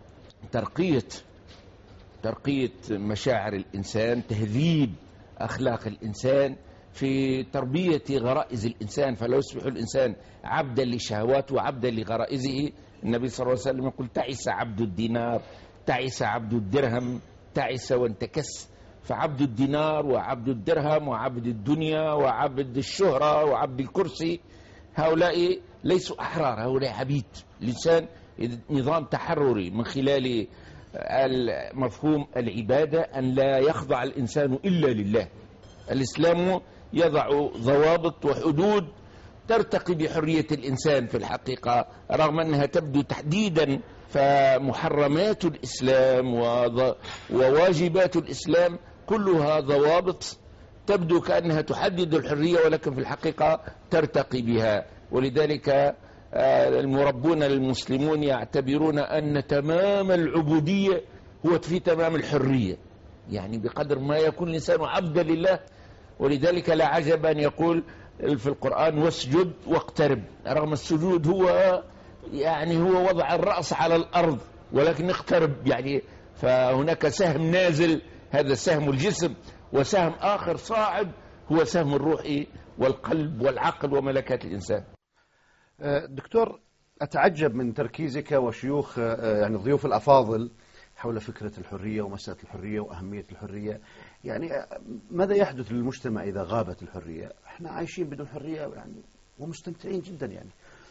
ترقية مشاعر الإنسان، تهذيب أخلاق الإنسان، في تربية غرائز الإنسان. فلو يصبح الإنسان عبدا لشهواته وعبدا لغرائزه، النبي صلى الله عليه وسلم يقول تعس عبد الدينار، تعس عبد الدرهم، تعس وانتكس. فعبد الدينار وعبد الدرهم وعبد الدنيا وعبد الشهرة وعبد الكرسي، هؤلاء ليسوا أحرار، هؤلاء عبيد. الإنسان نظام تحرري من خلال مفهوم العبادة، أن لا يخضع الإنسان إلا لله. الإسلام يضع ضوابط وحدود ترتقي بحرية الإنسان في الحقيقة، رغم أنها تبدو تحديدا. فمحرمات الإسلام وواجبات الإسلام كلها ضوابط تبدو كأنها تحدد الحرية، ولكن في الحقيقة ترتقي بها. ولذلك المربون المسلمون يعتبرون أن تمام العبودية هو في تمام الحرية، يعني بقدر ما يكون الإنسان عبدا لله. ولذلك لا عجب أن يقول في القرآن واسجد واقترب، رغم السجود هو وضع الرأس على الأرض، ولكن اقترب يعني. فهناك سهم نازل، هذا سهم الجسم، وسهم آخر صاعد هو سهم الروح والقلب والعقل وملكات الإنسان. دكتور، أتعجب من تركيزك وشيوخ يعني ضيوف الأفاضل حول فكرة الحرية ومسألة الحرية وأهمية الحرية. يعني ماذا يحدث للمجتمع إذا غابت الحرية؟ احنا عايشين بدون حرية يعني ومستمتعين جدا يعني.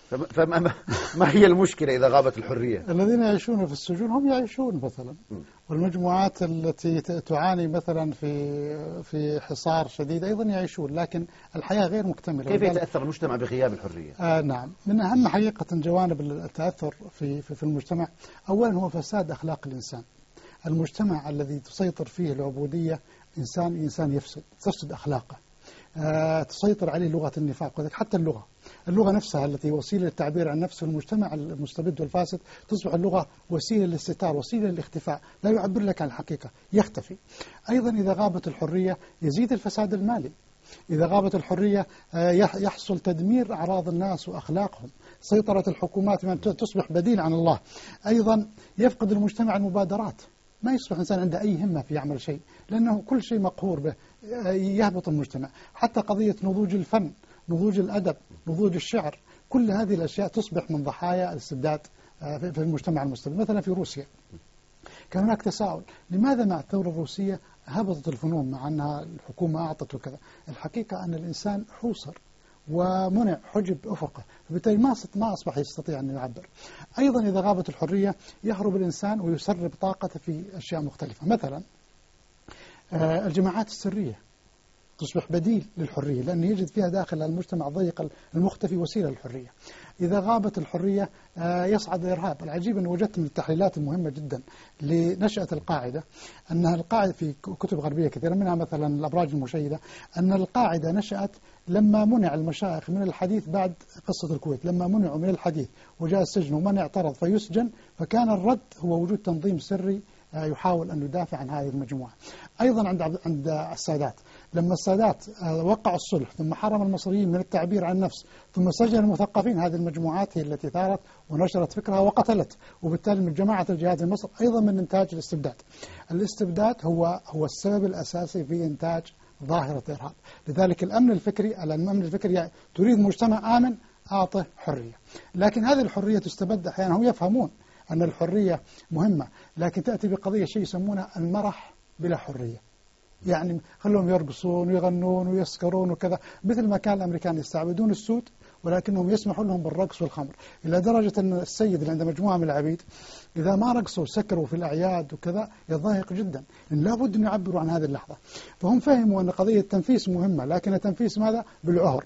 ما هي المشكلة إذا غابت الحرية؟ الذين يعيشون في السجون هم يعيشون مثلا، والمجموعات التي تعاني مثلا في حصار شديد أيضا يعيشون، لكن الحياة غير مكتملة. كيف يتأثر المجتمع بغياب الحرية؟ نعم، من أهم حقيقة جوانب التأثر في المجتمع أولا هو فساد أخلاق الإنسان. المجتمع الذي تسيطر فيه العبودية إنسان تفسد أخلاقه، تسيطر عليه لغة النفاق. وذلك حتى اللغة نفسها التي وسيلة للتعبير عن نفسه، المجتمع المستبد والفاسد تصبح اللغة وسيلة للاستتار، وسيلة للاختفاء، لا يعبر لك عن الحقيقة، يختفي. أيضا إذا غابت الحرية يزيد الفساد المالي. إذا غابت الحرية يحصل تدمير أعراض الناس وأخلاقهم، سيطرة الحكومات تصبح بديل عن الله. أيضا يفقد المجتمع المبادرات، ما يصبح إنسان عنده أي همة في يعمل شيء، لأنه كل شيء مقهور به، يهبط المجتمع. حتى قضية نضوج الفن، نضوج الأدب، نضوج الشعر، كل هذه الأشياء تصبح من ضحايا الاستبداد في المجتمع المستبد. مثلا في روسيا كان هناك تساؤل، لماذا مع الثورة الروسية هبطت الفنون مع أنها الحكومة أعطت وكذا؟ الحقيقة أن الإنسان حوصر ومنع، حجب أفقه، فبالتالي ما أصبح يستطيع أن يعبر. أيضا إذا غابت الحرية يهرب الإنسان ويسرب طاقته في أشياء مختلفة. مثلا الجماعات السرية تصبح بديل للحرية، لأن يجد فيها داخل المجتمع الضيق المختفي وسيلة للحرية. إذا غابت الحرية يصعد الإرهاب. العجيب أن وجدت من التحليلات المهمة جدا لنشأة القاعدة، أنها القاعدة في كتب غربية كثيرة منها مثلا الأبراج المشيدة، أن القاعدة نشأت لما منع المشايخ من الحديث بعد قصة الكويت، لما منعوا من الحديث وجاء السجن ومن اعترض فيسجن، فكان الرد هو وجود تنظيم سري يحاول أن يدافع عن هذه المجموعة. أيضا عند السادات، لما السادات وقع الصلح ثم حرم المصريين من التعبير عن النفس ثم سجن المثقفين، هذه المجموعات هي التي ثارت ونشرت فكرها وقتلت، وبالتالي من جماعة الجهاد في مصر أيضا من إنتاج الاستبداد. الاستبداد هو السبب الأساسي في إنتاج ظاهرة الإرهاب. لذلك الأمن الفكري يعني تريد مجتمع آمن، أعطه حرية. لكن هذه الحرية تستبد أحيانا، هم يفهمون أن الحرية مهمة، لكن تأتي بقضية شيء يسمونه المرح بلا حرية. يعني خلوهم يرقصون ويغنون ويسكرون وكذا، مثل ما كان الأمريكان يستعبدون السود ولكنهم يسمحوا لهم بالرقص والخمر، إلى درجة أن السيد اللي عنده مجموعة من العبيد إذا ما رقصوا وسكروا في الأعياد وكذا يضايق جدا، لأن لابد أن يعبروا عن هذه اللحظة. فهم فهموا أن قضية التنفيس مهمة، لكن التنفيس ماذا؟ بالعهر.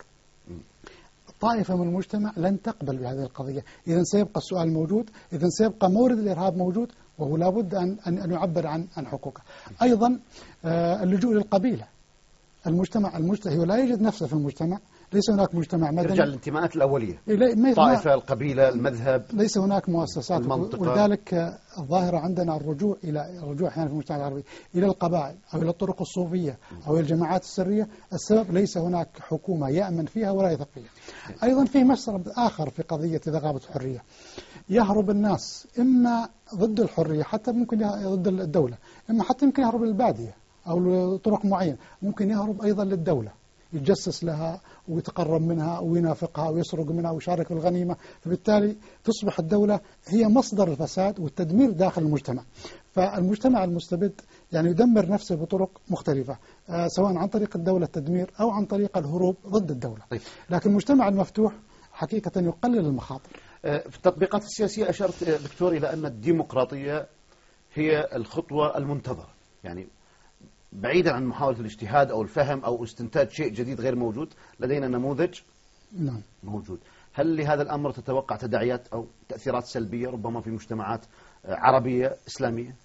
طائفة من المجتمع لن تقبل بهذه القضية، إذن سيبقى السؤال موجود، إذن سيبقى مورد الإرهاب موجود، وهو لابد أن يعبر عن حقوقه. أيضا اللجوء للقبيلة. المجتمع هو لا يجد نفسه في المجتمع، ليس هناك مجتمع مدني، يرجع للانتماءات الأولية، طائفة، القبيلة، المذهب، ليس هناك مؤسسات. ولذلك الظاهرة عندنا الرجوع أحيانا في المجتمع العربي إلى القبائل أو إلى الطرق الصوفية أو إلى الجماعات السرية. السبب ليس هناك حكومة يأمن فيها ولا يثق فيها. أيضا في مسرب آخر في قضية إذا غابت الحرية، يهرب الناس إما ضد الحرية، حتى ممكن ضد الدولة، إما حتى يمكن يهرب للبادية أو لطرق معينة، ممكن يهرب أيضا للدولة، يتجسس لها ويتقرب منها وينافقها ويسرق منها ويشارك في الغنيمة، فبالتالي تصبح الدولة هي مصدر الفساد والتدمير داخل المجتمع. فالمجتمع المستبد يعني يدمر نفسه بطرق مختلفة، سواء عن طريق الدولة التدمير أو عن طريق الهروب ضد الدولة. لكن المجتمع المفتوح حقيقة يقلل المخاطر. في التطبيقات السياسية أشرت دكتور إلى أن الديمقراطية هي الخطوة المنتظرة، يعني بعيدا عن محاولة الاجتهاد أو الفهم أو استنتاج شيء جديد غير موجود، لدينا نموذج نعم موجود. هل لهذا الأمر تتوقع تداعيات أو تأثيرات سلبية ربما في مجتمعات عربية إسلامية؟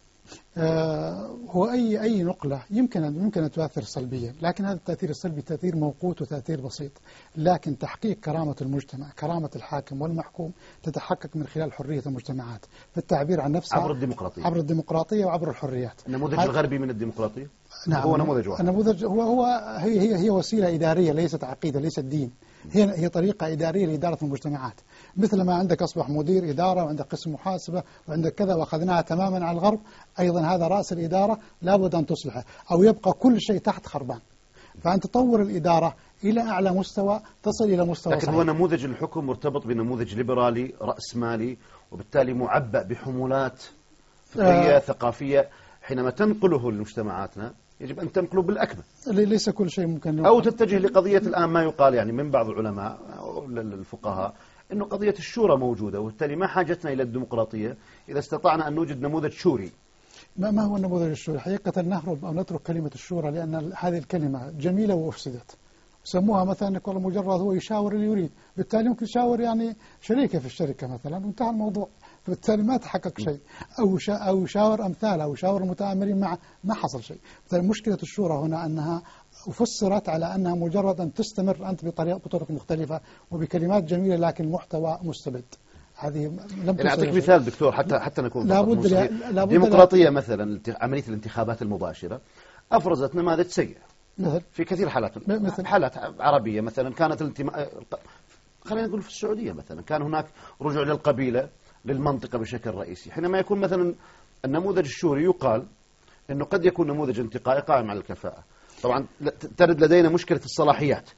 هو أي نقلة يمكن أن تؤثر سلبيا، لكن هذا التأثير السلبي تأثير موقوت وتأثير بسيط. لكن تحقيق كرامة المجتمع، كرامة الحاكم والمحكوم، تتحقق من خلال حرية المجتمعات في التعبير عن نفسها عبر الديمقراطية وعبر الحريات. النموذج الغربي من الديمقراطية نعم هو نموذج واحد. النموذج هي وسيلة إدارية، ليست عقيدة، ليست دين، هي طريقة إدارية لإدارة المجتمعات. مثل ما عندك أصبح مدير إدارة وعندك قسم محاسبة وعندك كذا، وأخذناها تماما على الغرب، أيضا هذا رأس الإدارة لابد أن تصلحه أو يبقى كل شيء تحت خربان. فأن تطور الإدارة إلى أعلى مستوى، تصل إلى مستوى لكن صحيح. هو نموذج الحكم مرتبط بنموذج ليبرالي رأسمالي، وبالتالي معبأ بحمولات فكرية ثقافية حينما تنقله لمجتمعاتنا يجب أن تنقله بالأكمل. ليس كل شيء ممكن أو تتجه لقضية الآن ما يقال يعني من بعض العلماء أو الفقهاء أنه قضية الشورى موجودة، وبالتالي ما حاجتنا إلى الديمقراطية إذا استطعنا أن نوجد نموذج شوري. ما هو النموذج الشوري؟ حقيقة نهرب أو نترك كلمة الشورى لأن هذه الكلمة جميلة وأفسدت. سموها مثلا يقول مجرد هو يشاور اللي يريد، بالتالي يمكن يشاور يعني شريكه في الشركة مثلا وانتهى الموضوع، فبالتالي ما تحقق شيء. أو يشاور أمثاله أو يشاور المتآمرين معه، ما حصل شيء. بالتالي مشكلة الشورى هنا أنها فسرت على أنها مجرد أن تستمر أنت بطرق مختلفة وبكلمات جميلة لكن المحتوى مستبد. هذه لم يعني أعطيك مثال دكتور حتى نكون لابد ديمقراطية مثلا عملية الانتخابات المباشرة أفرزت نماذج سيئة في كثير حالات، حالات عربية مثلا كانت خلينا نقول في السعودية مثلا كان هناك رجوع للقبيلة للمنطقة بشكل رئيسي. حينما يكون مثلا النموذج الشوري يقال أنه قد يكون نموذج انتقائي قائم على الكفاءة. طبعا ترد لدينا مشكلة الصلاحيات،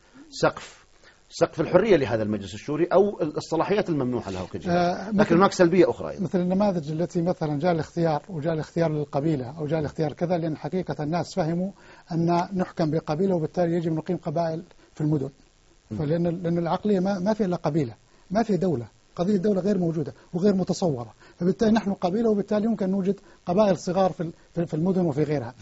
سقف الحرية لهذا المجلس الشوري أو الصلاحيات الممنوحة له كجهة، لكن هناك سلبية أخرى أيضا. مثل النماذج التي مثلا جاء الاختيار وجاء الاختيار للقبيلة أو جاء الاختيار كذا، لأن حقيقة الناس فهموا أن نحكم بقبيلة وبالتالي يجب نقيم قبائل في المدن. لأن العقلية ما في إلا قبيلة، ما في دولة، قضية الدولة غير موجودة وغير متصورة، فبالتالي نحن قبيلة وبالتالي يمكن نوجد قبائل صغار في المدن وفي غيرها.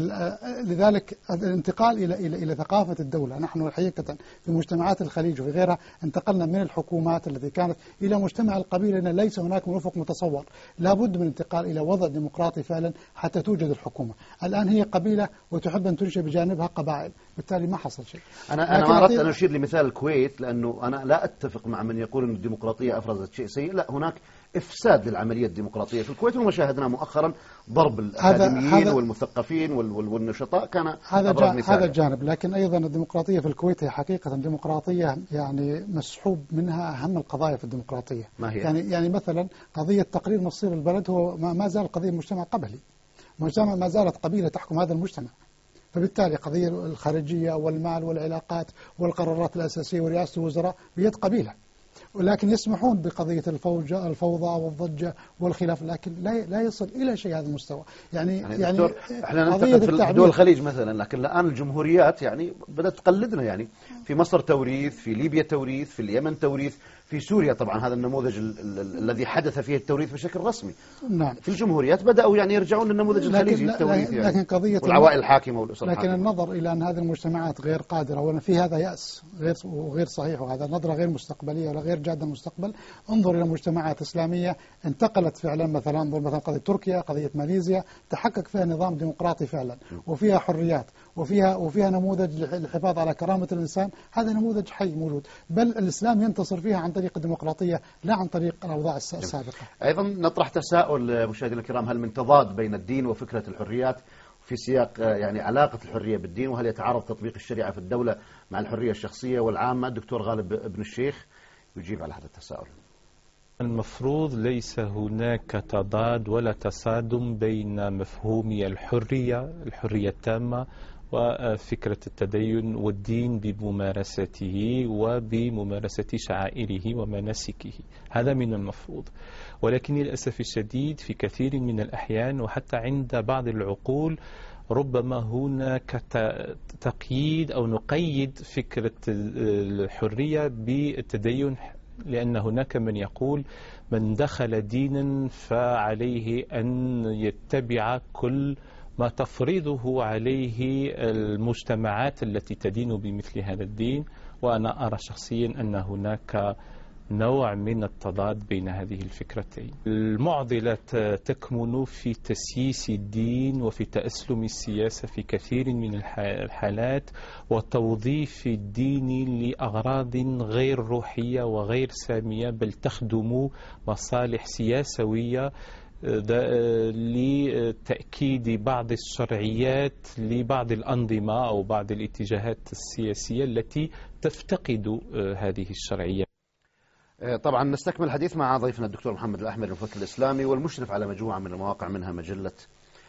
لذلك الانتقال إلى ثقافة الدولة، نحن حقيقة في مجتمعات الخليج وفي غيرها انتقلنا من الحكومات التي كانت إلى مجتمع القبيلة، لأن ليس هناك افق متصور. لابد من الانتقال إلى وضع ديمقراطي فعلا حتى توجد الحكومة. الآن هي قبيلة وتحب أن تنشئ بجانبها قبائل، بالتالي ما حصل شيء. أنا أردت أن أشير لمثال الكويت، لأنه أنا لا أتفق مع من يقول أن الديمقراطية أفرزت شيء سيء. لا، هناك إفساد للعملية الديمقراطية في الكويت، وما شاهدناه مؤخرا ضرب الأكاديميين والمثقفين والنشطاء كان هذا جانب. لكن أيضا الديمقراطية في الكويت هي حقيقة ديمقراطية يعني مسحوب منها أهم القضايا في الديمقراطية. ما هي؟ يعني مثلا قضية تقرير مصير البلد هو ما زال قضية مجتمع قبلي، مجتمع ما زالت قبيلة تحكم هذا المجتمع، فبالتالي قضية الخارجية والمال والعلاقات والقرارات الأساسية ورئاسة الوزراء بيد قبيلة، ولكن يسمحون بقضية الفوضى والضجة والخلاف، لكن لا يصل إلى شيء هذا المستوى. يعني احنا ننتقد في دول الخليج مثلا، لكن الآن الجمهوريات يعني بدأت تقلدنا. يعني في مصر توريث، في ليبيا توريث، في اليمن توريث، في سوريا طبعا هذا النموذج الذي حدث فيه التوريث بشكل رسمي. نعم. في الجمهوريات بدأوا يعني يرجعون للنموذج الخليجي التوريث، يعني لكن قضية والعوائل الحاكمة والأسر لكن الحاكمة. النظر إلى أن هذه المجتمعات غير قادرة، وأن في هذا يأس غير صحيح، وهذا نظرة غير مستقبلية ولا غير جادة المستقبل. انظر إلى مجتمعات إسلامية انتقلت فعلا، مثلا انظر مثلا قضية تركيا، قضية ماليزيا، تحقق فيها نظام ديمقراطي فعلا وفيها حريات وفيها نموذج للحفاظ على كرامة الإنسان. هذا نموذج حي موجود، بل الإسلام ينتصر فيها عن طريق الديمقراطية لا عن طريق الأوضاع السابقة. أيضا نطرح تساؤل مشاهدينا الكرام، هل من تضاد بين الدين وفكرة الحريات في سياق يعني علاقة الحرية بالدين، وهل يتعارض تطبيق الشريعة في الدولة مع الحرية الشخصية والعامة؟ الدكتور غالب ابن الشيخ يجيب على هذا التساؤل. المفروض ليس هناك تضاد ولا تصادم بين مفهوم الحرية التامة وفكرة التدين والدين بممارسته وبممارسة شعائره ومناسكه. هذا من المفروض، ولكن للأسف الشديد في كثير من الأحيان وحتى عند بعض العقول ربما هناك تقييد أو نقيد فكرة الحرية بالتدين، لأن هناك من يقول من دخل دينا فعليه أن يتبع كل ما تفرضه عليه المجتمعات التي تدين بمثل هذا الدين. وأنا أرى شخصيا أن هناك نوع من التضاد بين هذه الفكرتين. المعضلة تكمن في تسييس الدين وفي تأسلم السياسة في كثير من الحالات، وتوظيف الدين لأغراض غير روحية وغير سامية، بل تخدم مصالح سياسوية لتأكيد بعض الشرعيات لبعض الأنظمة أو بعض الاتجاهات السياسية التي تفتقد هذه الشرعية. طبعا نستكمل الحديث مع ضيفنا الدكتور محمد الأحمر، المفكر الإسلامي والمشرف على مجموعة من المواقع منها مجلة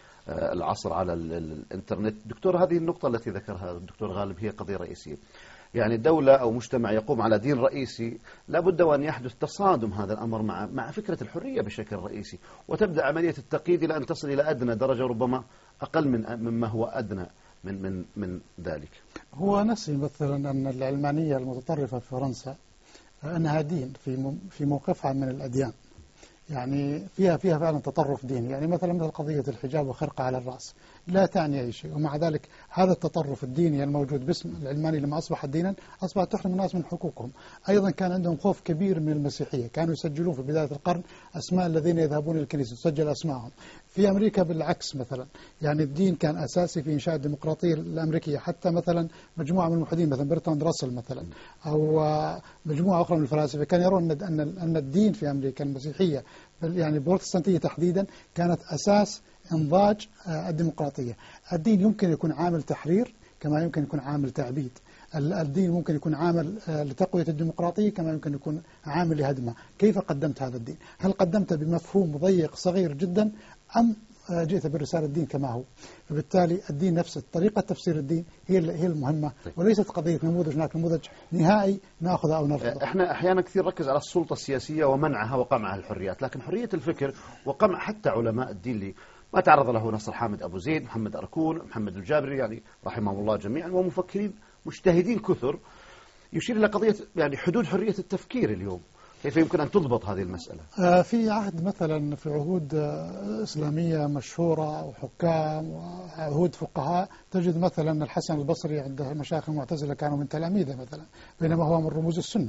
العصر على الإنترنت. دكتور، هذه النقطة التي ذكرها الدكتور غالب هي قضية رئيسية. يعني دولة أو مجتمع يقوم على دين رئيسي لابد وأن يحدث تصادم هذا الأمر مع فكرة الحرية بشكل رئيسي، وتبدأ عملية التقييد إلى أن تصل إلى أدنى درجة، ربما أقل مما هو أدنى من ذلك. هو نسي مثلا أن العلمانية المتطرفة في فرنسا أنها دين في موقفها من الأديان، يعني فيها فعلا تطرف ديني، يعني مثل قضية الحجاب وخرقة على الرأس لا تعني أي شيء، ومع ذلك هذا التطرف الديني الموجود باسم العلماني لما أصبح دينا أصبح تحرم الناس من حقوقهم. أيضا كان عندهم خوف كبير من المسيحية، كانوا يسجلون في بداية القرن أسماء الذين يذهبون إلى الكنيسة، تسجل أسمائهم. في أمريكا بالعكس مثلا، يعني الدين كان أساسي في إنشاء الديمقراطية الأمريكية، حتى مثلا مجموعة من الملحدين مثلا برتراند راسل مثلا أو مجموعة أخرى من الفلاسفة كانوا يرون أن الدين في أمريكا المسيحية يعني البروتستانتية تحديدا كانت أساس إنضاج الديمقراطية. الدين يمكن يكون عامل تحرير كما يمكن يكون عامل تعبيد، الدين ممكن يكون عامل لتقوية الديمقراطية كما يمكن يكون عامل لهدمها. كيف قدمت هذا الدين؟ هل قدمت بمفهوم ضيق صغير جدا أم جئت برسالة الدين كما هو؟ فبالتالي الدين نفسه، طريقة تفسير الدين هي المهمة، وليست قضية نموذج هناك نموذج نهائي نأخذه أو نرفضه. احنا أحيانا كثير نركز على السلطة السياسية ومنعها وقمعها الحريات، لكن حرية الفكر وقمع حتى علماء الدين اللي ما تعرض له نصر حامد أبو زيد، محمد أركون، محمد الجابري يعني رحمهم الله جميعا، ومفكرين مجتهدين كثر، يشير إلى قضية يعني حدود حرية التفكير اليوم. كيف يمكن أن تضبط هذه المسألة؟ في عهد مثلا في عهود إسلامية مشهورة وحكام وعهود فقهاء تجد مثلا الحسن البصري عند مشايخ المعتزلة كانوا من تلاميذه مثلا، بينما هو من رموز السنة،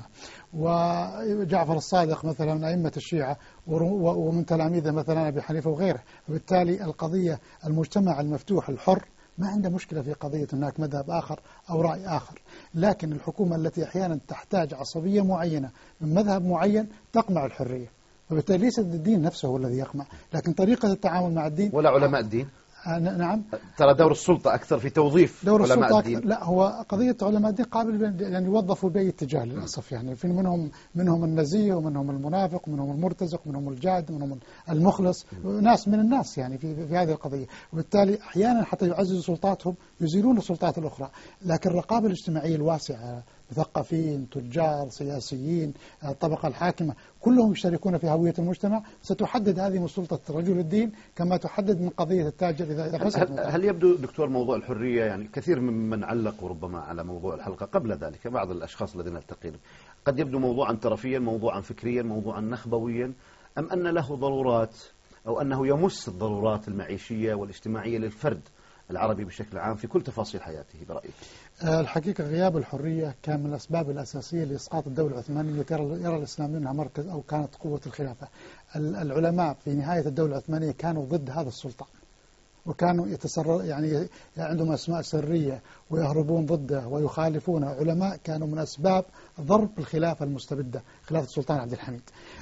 وجعفر الصادق مثلا من أئمة الشيعة ومن تلاميذه مثلا أبي حنيفة وغيره. وبالتالي القضية المجتمع المفتوح الحر ما عنده مشكلة في قضية هناك مذهب آخر أو رأي آخر، لكن الحكومة التي أحيانا تحتاج عصبية معينة من مذهب معين تقمع الحرية، وبالتالي ليس الدين نفسه هو الذي يقمع، لكن طريقة التعامل مع الدين. ولا علماء الدين؟ نعم، ترى دور السلطة أكثر في توظيف دور علماء السلطة الدين. لا، هو قضية علماء الدين قابل يعني يوظفوا بأي اتجاه للأسف، يعني في منهم النزيه ومنهم المنافق ومنهم المرتزق ومنهم الجاد ومنهم المخلص، ناس من الناس يعني في هذه القضية، وبالتالي أحيانا حتى يعززوا سلطاتهم يزيلون السلطات الأخرى. لكن الرقابة الاجتماعية الواسعة، مثقفين، تجار، سياسيين، الطبقة الحاكمة، كلهم يشتركون في هوية المجتمع، ستحدد هذه من سلطة رجل الدين كما تحدد من قضية التاجر إذا فسد. هل يبدو دكتور موضوع الحرية، يعني كثير ممن علقوا ربما على موضوع الحلقة قبل ذلك، بعض الأشخاص الذين التقينا، قد يبدو موضوعا ترفيا، موضوعا فكريا، موضوعا نخبويا، أم أن له ضرورات أو أنه يمس الضرورات المعيشية والاجتماعية للفرد العربي بشكل عام في كل تفاصيل حياته برأيك؟ الحقيقة غياب الحرية كان من الأسباب الأساسية لإسقاط الدولة العثمانية التي يرى الإسلاميون أنها مركز أو كانت قوة الخلافة. العلماء في نهاية الدولة العثمانية كانوا ضد هذا السلطان، وكانوا يعني عندهم أسماء سرية ويهربون ضده ويخالفونه. علماء كانوا من أسباب ضرب الخلافة المستبدة، خلافة السلطان عبد الحميد.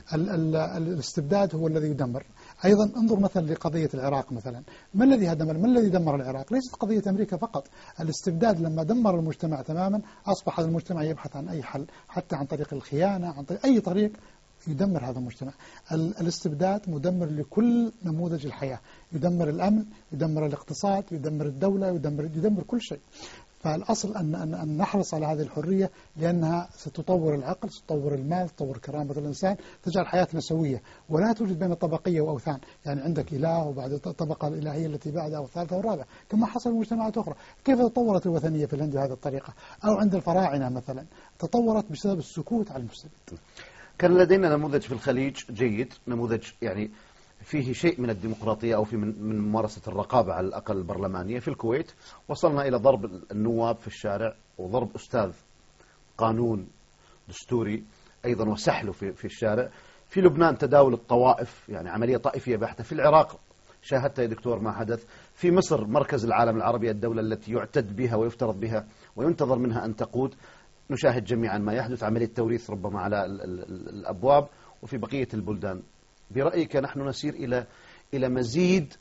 الاستبداد هو الذي يدمر. أيضا انظر مثلا لقضية العراق مثلا، ما الذي دمر العراق؟ ليست قضية أمريكا فقط. الاستبداد لما دمر المجتمع تماما أصبح هذا المجتمع يبحث عن أي حل، حتى عن طريق الخيانة، عن طريق أي طريق يدمر هذا المجتمع. الاستبداد مدمر لكل نموذج الحياة، يدمر الأمن، يدمر الاقتصاد، يدمر الدولة، يدمر كل شيء. فالأصل أن نحرص على هذه الحرية، لأنها ستطور العقل، ستطور المال، تطور كرامة الإنسان، تجعل حياتنا سوية، ولا توجد بين طبقية وأوثان، يعني عندك إله وبعد الطبقة الإلهية التي بعدها والثالثة والرابعة كما حصل في مجتمعات أخرى. كيف تطورت الوثنية في الهند بهذه الطريقة؟ أو عند الفراعنة مثلا تطورت بسبب السكوت على المستبد. كان لدينا نموذج في الخليج جيد، نموذج يعني فيه شيء من الديمقراطية أو في من ممارسة الرقابة على الأقل البرلمانية. في الكويت وصلنا إلى ضرب النواب في الشارع وضرب أستاذ قانون دستوري أيضا وسحله في الشارع. في لبنان تداول الطوائف، يعني عملية طائفية بحتة. في العراق شاهدت يا دكتور ما حدث. في مصر مركز العالم العربي، الدولة التي يعتد بها ويفترض بها وينتظر منها أن تقود، نشاهد جميعا ما يحدث، عملية توريث ربما على الأبواب. وفي بقية البلدان برأيك نحن نسير إلى مزيد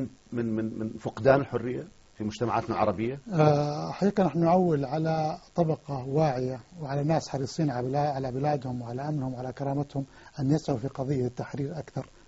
من فقدان الحرية في مجتمعاتنا العربية؟ حقيقة نحن نعول على طبقة واعية وعلى ناس حريصين على بلادهم وعلى أمنهم وعلى كرامتهم أن يسعوا في قضية التحرير أكثر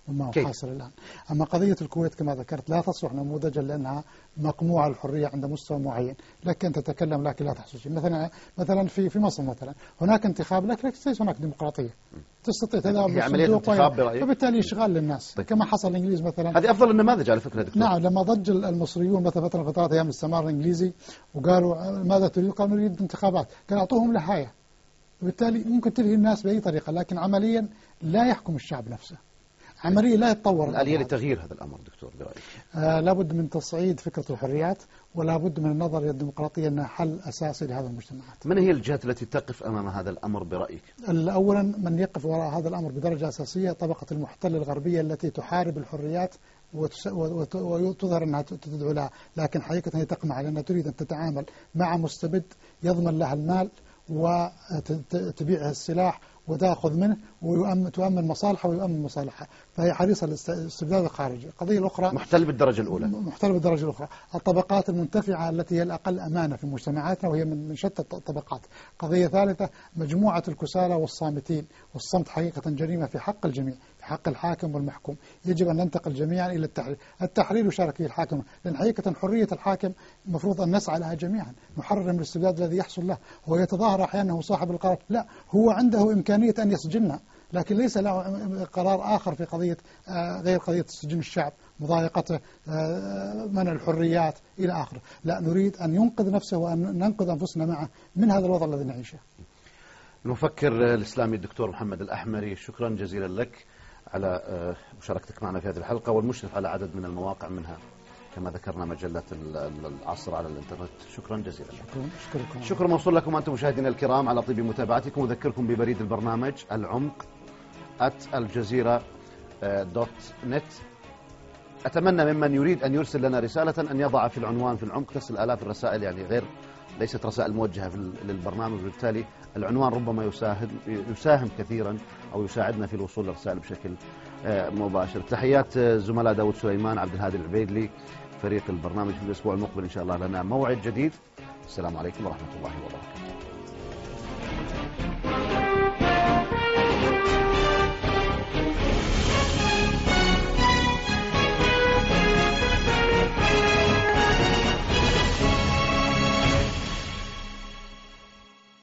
وما هو حاصل الآن. أما قضية الكويت كما ذكرت لا تصلح نموذجا لأنها مقموعة الحرية عند مستوى معين، لك أن تتكلم لكن لا تحصل شيء. مثلا في مصر مثلا هناك انتخاب لكن ليس هناك ديمقراطية، تستطيع تذهب للصندوق وبالتالي إشغال للناس كما حصل الإنجليز مثلا. هذه أفضل النماذج على فكرة دكتور. نعم، لما ضج المصريون مثلا فترات أيام الاستعمار الإنجليزي وقالوا ماذا تريد؟ قالوا نريد انتخابات، كان أعطوهم لحاية، وبالتالي ممكن تلهي الناس بأي طريقة، لكن عمليا لا يحكم الشعب نفسه، عمليا لا يتطور. الآلية لتغيير هذا الأمر دكتور برأيك؟ لابد من تصعيد فكرة الحريات، ولا بد من النظر إلى الديمقراطية أنها حل أساسي لهذا المجتمعات. من هي الجهات التي تقف أمام هذا الأمر برأيك؟ أولا من يقف وراء هذا الأمر بدرجة أساسية طبقة المحتل الغربية التي تحارب الحريات وتظهر أنها تدعو لها، لكن حقيقة هي تقمع لأنها تريد أن تتعامل مع مستبد يضمن لها المال وتبيعها السلاح وتأخذ منه وتؤمن مصالحه ويؤمن مصالحها، فهي حريصة الاستبداد الخارجي. القضية الأخرى محتل بالدرجة الأولى. محتل بالدرجة الأخرى الطبقات المنتفعة التي هي الأقل أمانة في مجتمعاتنا، وهي من شتى الطبقات. قضية ثالثة مجموعة الكسالى والصامتين، والصمت حقيقة جريمة في حق الجميع، في حق الحاكم والمحكوم. يجب أن ننتقل جميعا إلى التحرير. التحرير يشارك فيه الحاكم، لأن حقيقة حرية الحاكم المفروض أن نسعى لها جميعا، نحرر من الاستبداد الذي يحصل له. هو يتظاهر أحيانا هو صاحب القرار، لا، هو عنده إمكانية أن يسجننا، لكن ليس له قرار آخر في قضية غير قضية سجن الشعب، مضايقته، منع الحريات إلى آخره. لا، نريد أن ينقذ نفسه وأن ننقذ أنفسنا معه من هذا الوضع الذي نعيشه. المفكر الإسلامي الدكتور محمد الأحمري، شكرا جزيلا لك على مشاركتك معنا في هذه الحلقة، والمشرف على عدد من المواقع منها كما ذكرنا مجلة العصر على الانترنت. شكرا جزيلا لك. شكرا موصول لكم أنتم مشاهدينا الكرام على طيب متابعتكم. أذكركم ببريد البرنامج العمق @الجزيرة.net. أتمنى ممن يريد أن يرسل لنا رسالة أن يضع في العنوان في العمق، تصل آلاف الرسائل يعني ليست رسائل موجهة للبرنامج، وبالتالي العنوان ربما يساهم كثيرا أو يساعدنا في الوصول للرسائل بشكل مباشر. تحيات زملاء داود سليمان، عبد الهادي العبيدلي، فريق البرنامج. في الأسبوع المقبل إن شاء الله لنا موعد جديد. السلام عليكم ورحمة الله وبركاته.